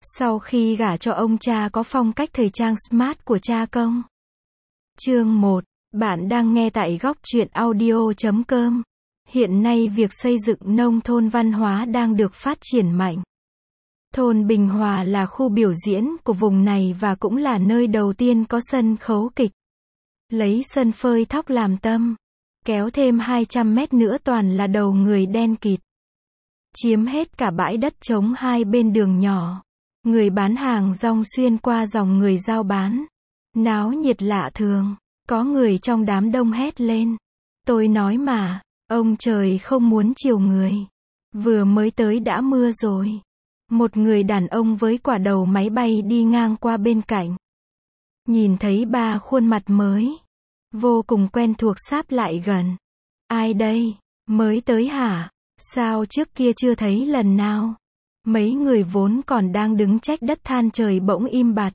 Sau khi gả cho ông cha có phong cách thời trang smart của cha công. Chương 1. Bạn đang nghe tại góc truyện audio.com. Hiện nay việc xây dựng nông thôn văn hóa đang được phát triển mạnh. Thôn Bình Hòa là khu biểu diễn của vùng này và cũng là nơi đầu tiên có sân khấu kịch. Lấy sân phơi thóc làm tâm, kéo thêm 200 mét nữa toàn là đầu người đen kịt. Chiếm hết cả bãi đất trống hai bên đường nhỏ. Người bán hàng rong xuyên qua dòng người giao bán. Náo nhiệt lạ thường. Có người trong đám đông hét lên. Tôi nói mà, ông trời không muốn chiều người. Vừa mới tới đã mưa rồi. Một người đàn ông với quả đầu máy bay đi ngang qua bên cạnh. Nhìn thấy ba khuôn mặt mới. Vô cùng quen thuộc sáp lại gần. Ai đây? Mới tới hả? Sao trước kia chưa thấy lần nào? Mấy người vốn còn đang đứng trách đất than trời bỗng im bặt.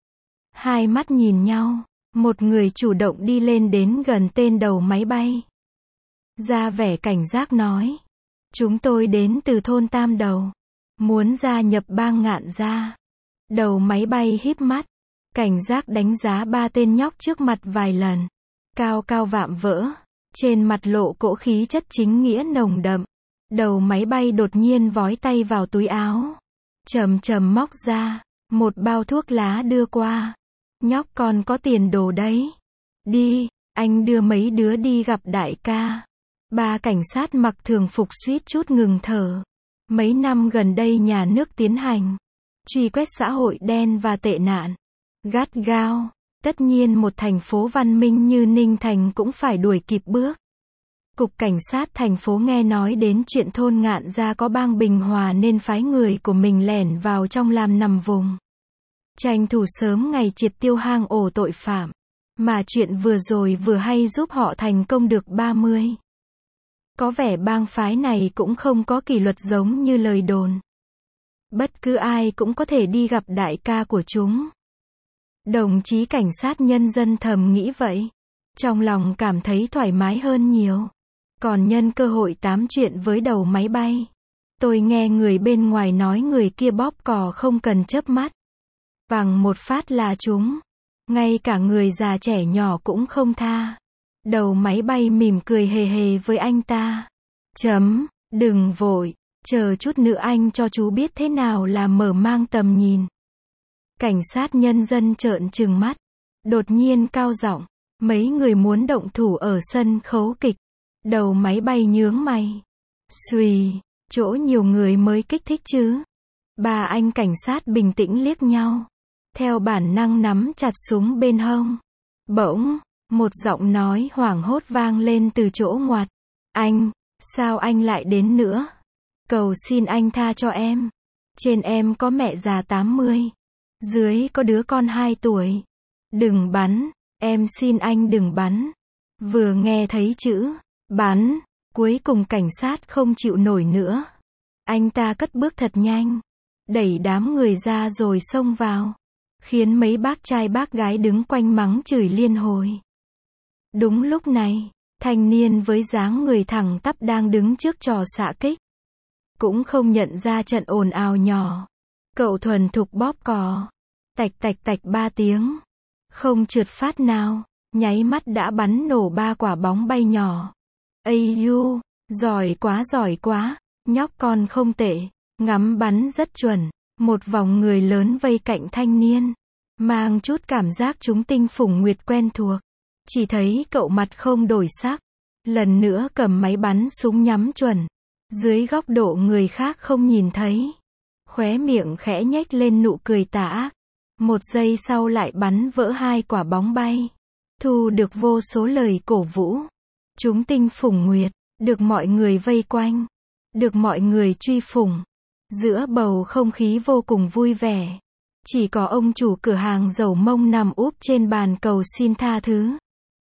Hai mắt nhìn nhau. Một người chủ động đi lên đến gần tên đầu máy bay. Ra vẻ cảnh giác nói. Chúng tôi đến từ thôn Tam Đầu. Muốn gia nhập bang Ngạn Gia. Đầu máy bay híp mắt. Cảnh giác đánh giá ba tên nhóc trước mặt vài lần. Cao cao vạm vỡ. Trên mặt lộ cỗ khí chất chính nghĩa nồng đậm. Đầu máy bay đột nhiên vói tay vào túi áo. Chầm chầm móc ra. Một bao thuốc lá đưa qua. Nhóc con có tiền đồ đấy. Đi, anh đưa mấy đứa đi gặp đại ca. Ba cảnh sát mặc thường phục suýt chút ngừng thở. Mấy năm gần đây nhà nước tiến hành truy quét xã hội đen và tệ nạn gắt gao. Tất nhiên một thành phố văn minh như Ninh Thành cũng phải đuổi kịp bước. Cục Cảnh sát thành phố nghe nói đến chuyện thôn Ngạn Gia có bang Bình Hòa nên phái người của mình lẻn vào trong làm nằm vùng. Tranh thủ sớm ngày triệt tiêu hang ổ tội phạm. Mà chuyện vừa rồi vừa hay giúp họ thành công được 30. Có vẻ bang phái này cũng không có kỷ luật giống như lời đồn. Bất cứ ai cũng có thể đi gặp đại ca của chúng. Đồng chí cảnh sát nhân dân thầm nghĩ vậy. Trong lòng cảm thấy thoải mái hơn nhiều. Còn nhân cơ hội tám chuyện với đầu máy bay. Tôi nghe người bên ngoài nói người kia bóp cò không cần chớp mắt. Vằng một phát là chúng. Ngay cả người già trẻ nhỏ cũng không tha. Đầu máy bay mỉm cười hề hề với anh ta. Đừng vội. Chờ chút nữa anh cho chú biết thế nào là mở mang tầm nhìn. Cảnh sát nhân dân trợn trừng mắt. Đột nhiên cao giọng. Mấy người muốn động thủ ở sân khấu kịch. Đầu máy bay nhướng mày. Xùy. Chỗ nhiều người mới kích thích chứ. Ba anh cảnh sát bình tĩnh liếc nhau. Theo bản năng nắm chặt súng bên hông. Bỗng, một giọng nói hoảng hốt vang lên từ chỗ ngoặt. Anh, sao anh lại đến nữa? Cầu xin anh tha cho em. Trên em có mẹ già 80. Dưới có đứa con 2 tuổi. Đừng bắn, em xin anh đừng bắn. Vừa nghe thấy chữ bắn, cuối cùng cảnh sát không chịu nổi nữa. Anh ta cất bước thật nhanh. Đẩy đám người ra rồi xông vào. Khiến mấy bác trai bác gái đứng quanh mắng chửi liên hồi. Đúng lúc này, thanh niên với dáng người thẳng tắp đang đứng trước trò xạ kích. Cũng không nhận ra trận ồn ào nhỏ. Cậu thuần thục bóp cò. Tạch tạch tạch 3 tiếng. Không trượt phát nào. Nháy mắt đã bắn nổ 3 quả bóng bay nhỏ. Ây du, giỏi quá. Nhóc con không tệ. Ngắm bắn rất chuẩn. Một vòng người lớn vây cạnh thanh niên. Mang chút cảm giác chúng tinh phủng nguyệt quen thuộc. Chỉ thấy cậu mặt không đổi sắc. Lần nữa cầm máy bắn súng nhắm chuẩn. Dưới góc độ người khác không nhìn thấy. Khóe miệng khẽ nhếch lên nụ cười tà ác. Một giây sau lại bắn vỡ 2 quả bóng bay. Thu được vô số lời cổ vũ. Chúng tinh phủng nguyệt. Được mọi người vây quanh. Được mọi người truy phủng. Giữa bầu không khí vô cùng vui vẻ. Chỉ có ông chủ cửa hàng dầu mông nằm úp trên bàn cầu xin tha thứ.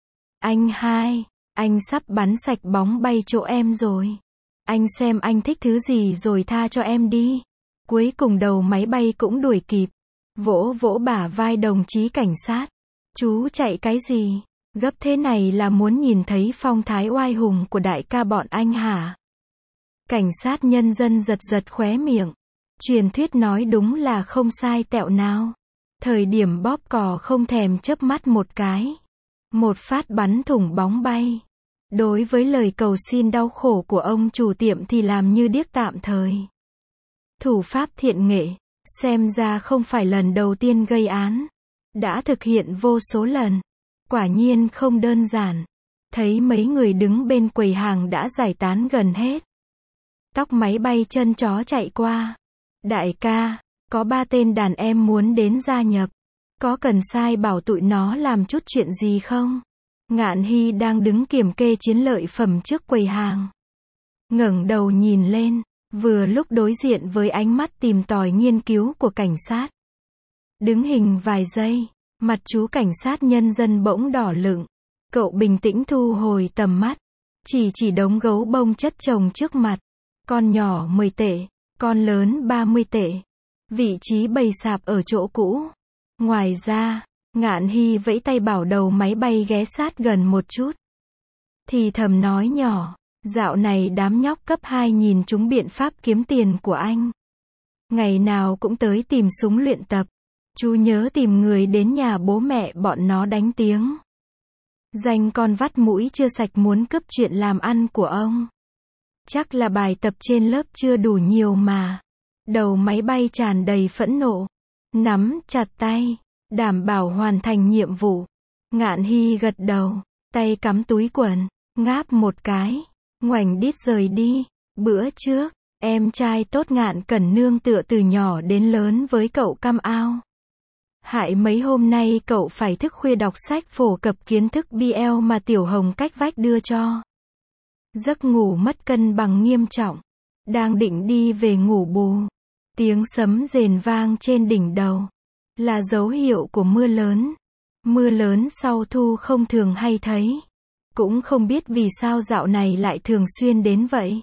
Anh hai, anh sắp bắn sạch bóng bay chỗ em rồi. Anh xem anh thích thứ gì rồi tha cho em đi. Cuối cùng đầu máy bay cũng đuổi kịp. Vỗ vỗ bả vai đồng chí cảnh sát. Chú chạy cái gì? Gấp thế này là muốn nhìn thấy phong thái oai hùng của đại ca bọn anh hả? Cảnh sát nhân dân giật giật khóe miệng. Truyền thuyết nói đúng là không sai tẹo nào. Thời điểm bóp cò không thèm chớp mắt một cái. Một phát bắn thủng bóng bay. Đối với lời cầu xin đau khổ của ông chủ tiệm thì làm như điếc tạm thời. Thủ pháp thiện nghệ, xem ra không phải lần đầu tiên gây án. Đã thực hiện vô số lần. Quả nhiên không đơn giản. Thấy mấy người đứng bên quầy hàng đã giải tán gần hết. Tóc máy bay chân chó chạy qua. Đại ca, có 3 tên đàn em muốn đến gia nhập. Có cần sai bảo tụi nó làm chút chuyện gì không? Ngạn Hy đang đứng kiểm kê chiến lợi phẩm trước quầy hàng. Ngẩng đầu nhìn lên, vừa lúc đối diện với ánh mắt tìm tòi nghiên cứu của cảnh sát. Đứng hình vài giây, mặt chú cảnh sát nhân dân bỗng đỏ lựng. Cậu bình tĩnh thu hồi tầm mắt. Chỉ đống gấu bông chất chồng trước mặt. Con nhỏ 10 tệ, con lớn 30 tệ. Vị trí bày sạp ở chỗ cũ. Ngoài ra, Ngạn Hy vẫy tay bảo đầu máy bay ghé sát gần một chút. Thì thầm nói nhỏ, dạo này đám nhóc cấp 2 nhìn chúng biện pháp kiếm tiền của anh. Ngày nào cũng tới tìm súng luyện tập. Chú nhớ tìm người đến nhà bố mẹ bọn nó đánh tiếng. Danh con vắt mũi chưa sạch muốn cướp chuyện làm ăn của ông. Chắc là bài tập trên lớp chưa đủ nhiều mà. Đầu máy bay tràn đầy phẫn nộ. Nắm chặt tay, đảm bảo hoàn thành nhiệm vụ. Ngạn Hy gật đầu, tay cắm túi quần, ngáp một cái, ngoảnh đít rời đi. Bữa trước, em trai tốt Ngạn Cẩn nương tựa từ nhỏ đến lớn với cậu cam ao. Hại mấy hôm nay cậu phải thức khuya đọc sách phổ cập kiến thức BL mà Tiểu Hồng cách vách đưa cho. Giấc ngủ mất cân bằng nghiêm trọng. Đang định đi về ngủ bù. Tiếng sấm rền vang trên đỉnh đầu. Là dấu hiệu của mưa lớn. Mưa lớn sau thu không thường hay thấy. Cũng không biết vì sao dạo này lại thường xuyên đến vậy.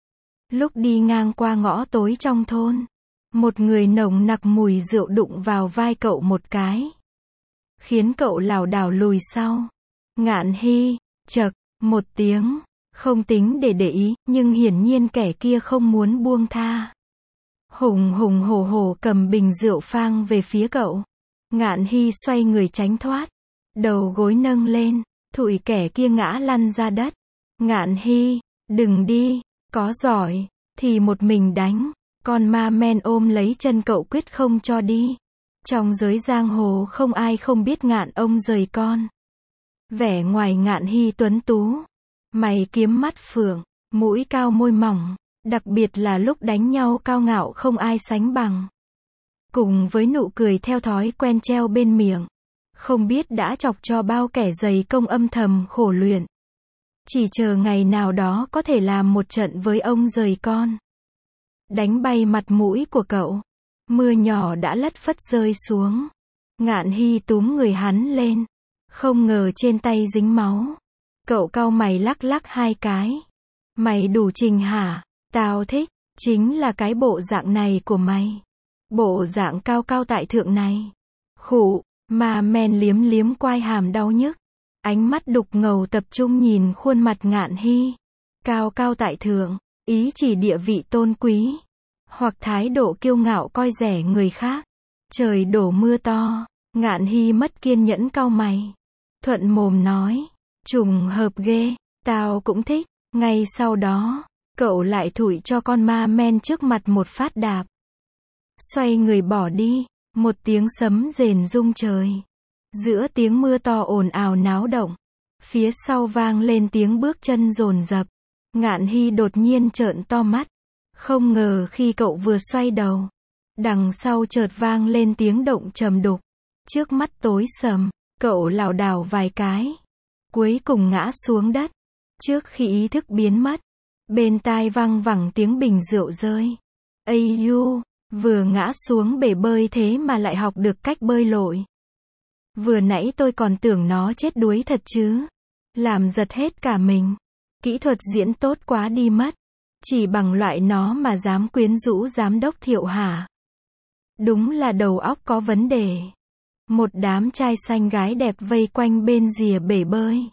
Lúc đi ngang qua ngõ tối trong thôn. Một người nồng nặc mùi rượu đụng vào vai cậu một cái. Khiến cậu lảo đảo lùi sau. Ngạn Hy, chậc, một tiếng. Không tính để ý, nhưng hiển nhiên kẻ kia không muốn buông tha. Hùng hùng hổ hổ cầm bình rượu phang về phía cậu. Ngạn Hy xoay người tránh thoát. Đầu gối nâng lên, thụi kẻ kia ngã lăn ra đất. Ngạn Hy, đừng đi, có giỏi, thì một mình đánh. Con ma men ôm lấy chân cậu quyết không cho đi. Trong giới giang hồ không ai không biết Ngạn ông rời con. Vẻ ngoài Ngạn Hy tuấn tú. Mày kiếm mắt phượng, mũi cao môi mỏng. Đặc biệt là lúc đánh nhau cao ngạo không ai sánh bằng. Cùng với nụ cười theo thói quen treo bên miệng. Không biết đã chọc cho bao kẻ dày công âm thầm khổ luyện. Chỉ chờ ngày nào đó có thể làm một trận với ông rời con. Đánh bay mặt mũi của cậu. Mưa nhỏ đã lất phất rơi xuống. Ngạn Hy túm người hắn lên. Không ngờ trên tay dính máu. Cậu cau mày lắc lắc hai cái. Mày đủ trình hả? Tao thích. Chính là cái bộ dạng này của mày. Bộ dạng cao cao tại thượng này. Khụ. Mà men liếm liếm quai hàm đau nhức. Ánh mắt đục ngầu tập trung nhìn khuôn mặt Ngạn Hy. Cao cao tại thượng. Ý chỉ địa vị tôn quý. Hoặc thái độ kiêu ngạo coi rẻ người khác. Trời đổ mưa to. Ngạn Hy mất kiên nhẫn cau mày. Thuận mồm nói. Trùng hợp ghê. Tao cũng thích. Ngay sau đó, cậu lại thủi cho con ma men trước mặt một phát đạp. Xoay người bỏ đi. Một tiếng sấm rền rung trời. Giữa tiếng mưa to ồn ào náo động. Phía sau vang lên tiếng bước chân dồn dập. Ngạn Hy đột nhiên trợn to mắt. Không ngờ khi cậu vừa xoay đầu. Đằng sau chợt vang lên tiếng động trầm đục. Trước mắt tối sầm. Cậu lảo đảo vài cái. Cuối cùng ngã xuống đất. Trước khi ý thức biến mất. Bên tai vang vẳng tiếng bình rượu rơi. Ây du, vừa ngã xuống bể bơi thế mà lại học được cách bơi lội. Vừa nãy tôi còn tưởng nó chết đuối thật chứ. Làm giật hết cả mình. Kỹ thuật diễn tốt quá đi mất. Chỉ bằng loại nó mà dám quyến rũ giám đốc Thiệu hả? Đúng là đầu óc có vấn đề. Một đám trai xanh gái đẹp vây quanh bên rìa bể bơi.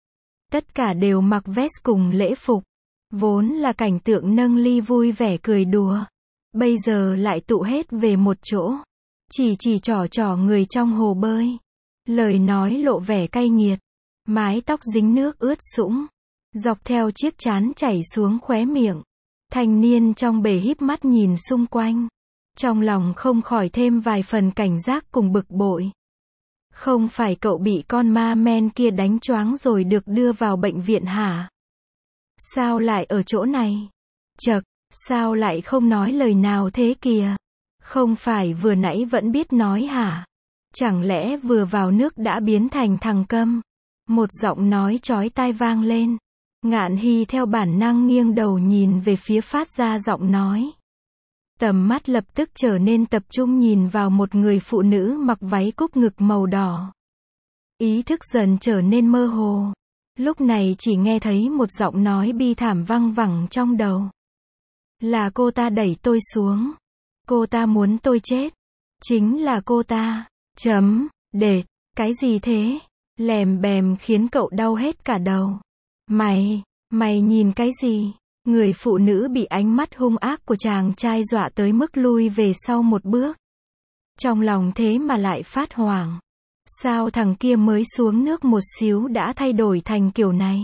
Tất cả đều mặc vest cùng lễ phục. Vốn là cảnh tượng nâng ly vui vẻ cười đùa. bây giờ lại tụ hết về một chỗ. Chỉ trỏ người trong hồ bơi. Lời nói lộ vẻ cay nghiệt. Mái tóc dính nước ướt sũng. Dọc theo chiếc trán chảy xuống khóe miệng. Thanh niên trong bể híp mắt nhìn xung quanh. Trong lòng không khỏi thêm vài phần cảnh giác cùng bực bội. Không phải cậu bị con ma men kia đánh choáng rồi được đưa vào bệnh viện hả? Sao lại ở chỗ này? Chậc, sao lại không nói lời nào thế kìa? Không phải vừa nãy vẫn biết nói hả? Chẳng lẽ vừa vào nước đã biến thành thằng câm? Một giọng nói chói tai vang lên. Ngạn Hy theo bản năng nghiêng đầu nhìn về phía phát ra giọng nói. Tầm mắt lập tức trở nên tập trung nhìn vào một người phụ nữ mặc váy cúc ngực màu đỏ. Ý thức dần trở nên mơ hồ. Lúc này chỉ nghe thấy một giọng nói bi thảm văng vẳng trong đầu. Là cô ta đẩy tôi xuống. Cô ta muốn tôi chết. Chính là cô ta. Đệt, cái gì thế? Lèm bèm khiến cậu đau hết cả đầu. Mày nhìn cái gì? Người phụ nữ bị ánh mắt hung ác của chàng trai dọa tới mức lui về sau một bước. Trong lòng thế mà lại phát hoảng. Sao thằng kia mới xuống nước một xíu đã thay đổi thành kiểu này?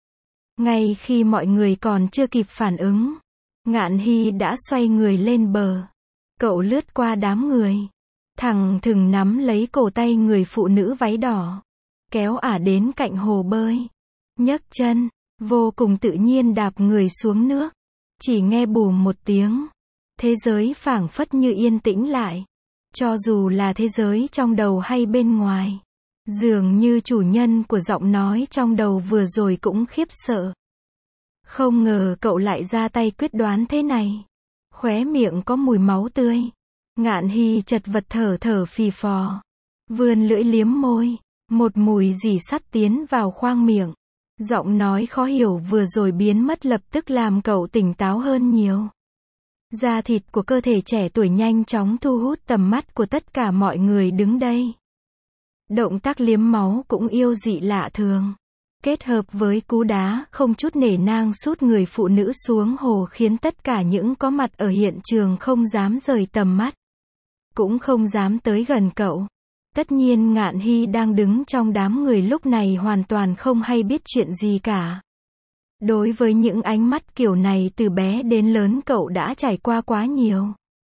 Ngay khi mọi người còn chưa kịp phản ứng, Ngạn Hy đã xoay người lên bờ. Cậu lướt qua đám người. Thằng thừng nắm lấy cổ tay người phụ nữ váy đỏ. Kéo ả đến cạnh hồ bơi. Nhấc chân, vô cùng tự nhiên đạp người xuống nước. Chỉ nghe bùm một tiếng. Thế giới phảng phất như yên tĩnh lại. Cho dù là thế giới trong đầu hay bên ngoài. Dường như chủ nhân của giọng nói trong đầu vừa rồi cũng khiếp sợ. Không ngờ cậu lại ra tay quyết đoán thế này. Khóe miệng có mùi máu tươi. Ngạn Hy chật vật thở phì phò. Vươn lưỡi liếm môi. Một mùi rỉ sắt tiến vào khoang miệng. Giọng nói khó hiểu vừa rồi biến mất lập tức làm cậu tỉnh táo hơn nhiều. Da thịt của cơ thể trẻ tuổi nhanh chóng thu hút tầm mắt của tất cả mọi người đứng đây. Động tác liếm máu cũng yêu dị lạ thường. Kết hợp với cú đá không chút nể nang sút người phụ nữ xuống hồ khiến tất cả những có mặt ở hiện trường không dám rời tầm mắt. Cũng không dám tới gần cậu. Tất nhiên Ngạn Hy đang đứng trong đám người lúc này hoàn toàn không hay biết chuyện gì cả. Đối với những ánh mắt kiểu này từ bé đến lớn cậu đã trải qua quá nhiều.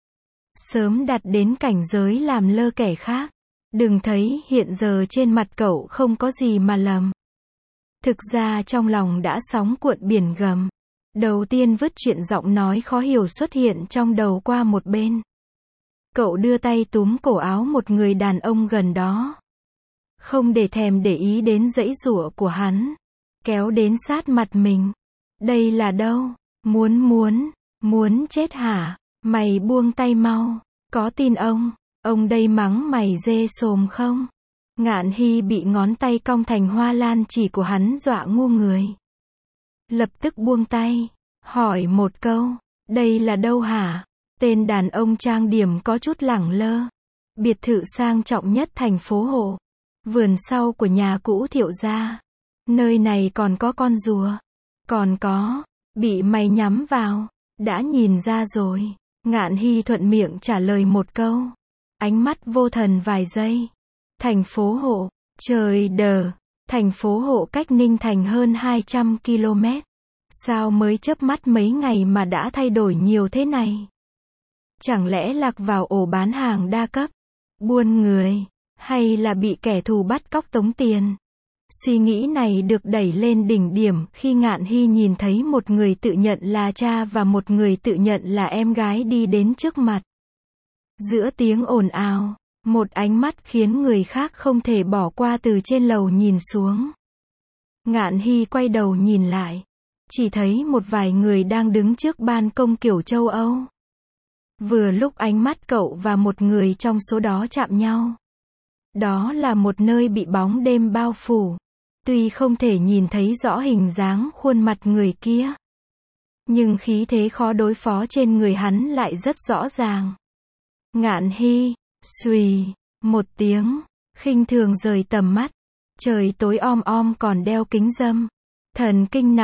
Sớm đạt đến cảnh giới làm lơ kẻ khác. Đừng thấy hiện giờ trên mặt cậu không có gì mà lầm. Thực ra trong lòng đã sóng cuộn biển gầm. Đầu tiên vứt chuyện giọng nói khó hiểu xuất hiện trong đầu qua một bên. Cậu đưa tay túm cổ áo một người đàn ông gần đó. Không để thèm để ý đến giãy giụa của hắn. Kéo đến sát mặt mình. Đây là đâu? Muốn chết hả? Mày buông tay mau. Có tin ông đây mắng mày dê sồm không? Ngạn Hy bị ngón tay cong thành hoa lan chỉ của hắn dọa ngu người. Lập tức buông tay. Hỏi một câu. Đây là đâu hả? Tên đàn ông trang điểm có chút lẳng lơ. Biệt thự sang trọng nhất thành phố Hộ. Vườn sau của nhà cũ Thiệu gia. Nơi này còn có con rùa. Còn có. Bị mày nhắm vào. Đã nhìn ra rồi. Ngạn Hy thuận miệng trả lời một câu. Ánh mắt vô thần vài giây. Thành phố Hộ. Trời đờ. Thành phố Hộ cách Ninh Thành hơn 200 km. Sao mới chớp mắt mấy ngày mà đã thay đổi nhiều thế này? Chẳng lẽ lạc vào ổ bán hàng đa cấp, buôn người, hay là bị kẻ thù bắt cóc tống tiền? Suy nghĩ này được đẩy lên đỉnh điểm khi Ngạn Hy nhìn thấy một người tự nhận là cha và một người tự nhận là em gái đi đến trước mặt. Giữa tiếng ồn ào, một ánh mắt khiến người khác không thể bỏ qua từ trên lầu nhìn xuống. Ngạn Hy quay đầu nhìn lại, chỉ thấy một vài người đang đứng trước ban công kiểu châu Âu. Vừa lúc ánh mắt cậu và một người trong số đó chạm nhau. Đó là một nơi bị bóng đêm bao phủ. Tuy không thể nhìn thấy rõ hình dáng khuôn mặt người kia, nhưng khí thế khó đối phó trên người hắn lại rất rõ ràng. Ngạn Hy, xùy, một tiếng, khinh thường rời tầm mắt. Trời tối om om còn đeo kính râm. Thần kinh nặng,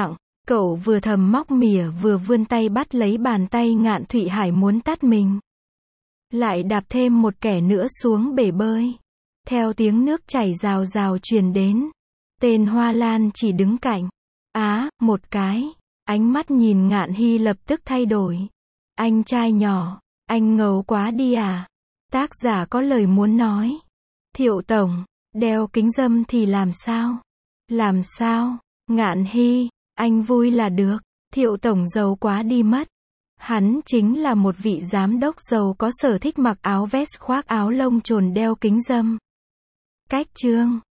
Cậu vừa thầm móc mỉa vừa vươn tay bắt lấy bàn tay Ngạn Thụy Hải muốn tát mình. Lại đạp thêm một kẻ nữa xuống bể bơi. Theo tiếng nước chảy rào rào truyền đến. Tên Hoa Lan chỉ đứng cạnh. Một cái. Ánh mắt nhìn Ngạn Hy lập tức thay đổi. Anh trai nhỏ, anh ngầu quá đi à? Tác giả có lời muốn nói. Thiệu tổng, đeo kính râm thì làm sao? Làm sao? Ngạn Hy, anh vui là được. Thiệu tổng giàu quá đi mất. Hắn chính là một vị giám đốc giàu có sở thích mặc áo vest khoác áo lông trồn đeo kính râm. Cách chương